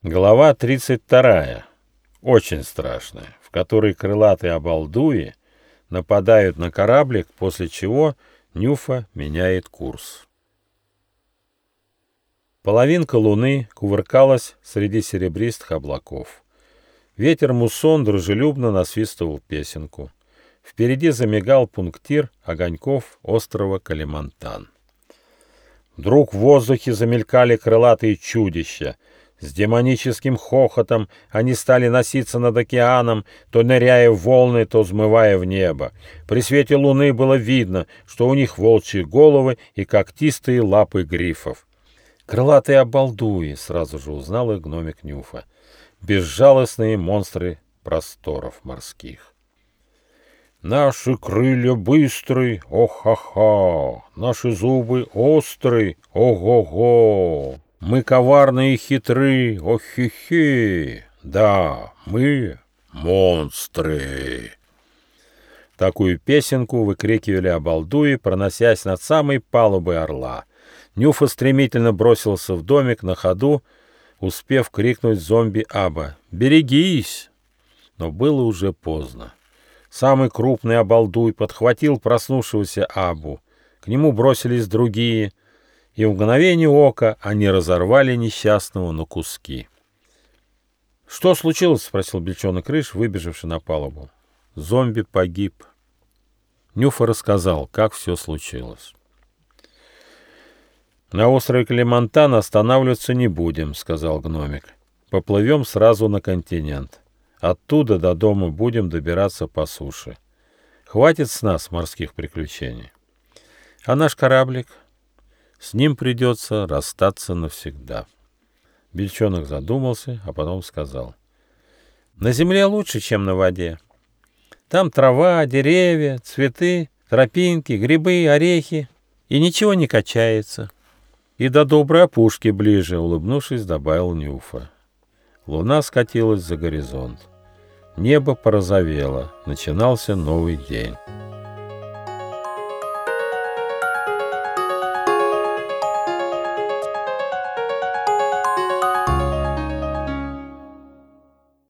Глава 32. Очень страшная, в которой крылатые обалдуи нападают на кораблик, после чего Нюфа меняет курс. Половинка луны кувыркалась среди серебристых облаков. Ветер муссон дружелюбно насвистывал песенку. Впереди замигал пунктир огоньков острова Калимантан. Вдруг в воздухе замелькали крылатые чудища. С демоническим хохотом они стали носиться над океаном, то ныряя в волны, то взмывая в небо. При свете луны было видно, что у них волчьи головы и когтистые лапы грифов. «Крылатые обалдуи!» — сразу же узнал их гномик Нюфа. «Безжалостные монстры просторов морских». «Наши крылья быстрые, о-ха-ха! Наши зубы острые, ого-го! Мы коварные и хитры, о-хи-хи! Да, мы монстры!» Такую песенку выкрикивали обалдуи, проносясь над самой палубой орла. Нюфа стремительно бросился в домик на ходу, успев крикнуть зомби Аба: «Берегись!» Но было уже поздно. Самый крупный обалдуй подхватил проснувшегося Абу. К нему бросились другие, и в мгновение ока они разорвали несчастного на куски. «Что случилось?» — спросил Бельчонок Рыж, выбежавший на палубу. «Зомби погиб». Нюфа рассказал, как все случилось. «На острове Калимантан останавливаться не будем», — сказал гномик. «Поплывем сразу на континент. Оттуда до дома будем добираться по суше. Хватит с нас морских приключений. А наш кораблик? С ним придется расстаться навсегда». Бельчонок задумался, а потом сказал: «На земле лучше, чем на воде. Там трава, деревья, цветы, тропинки, грибы, орехи, и ничего не качается». «И до доброй опушки ближе», — улыбнувшись, добавил Нюфа. Луна скатилась за горизонт. Небо порозовело, начинался новый день.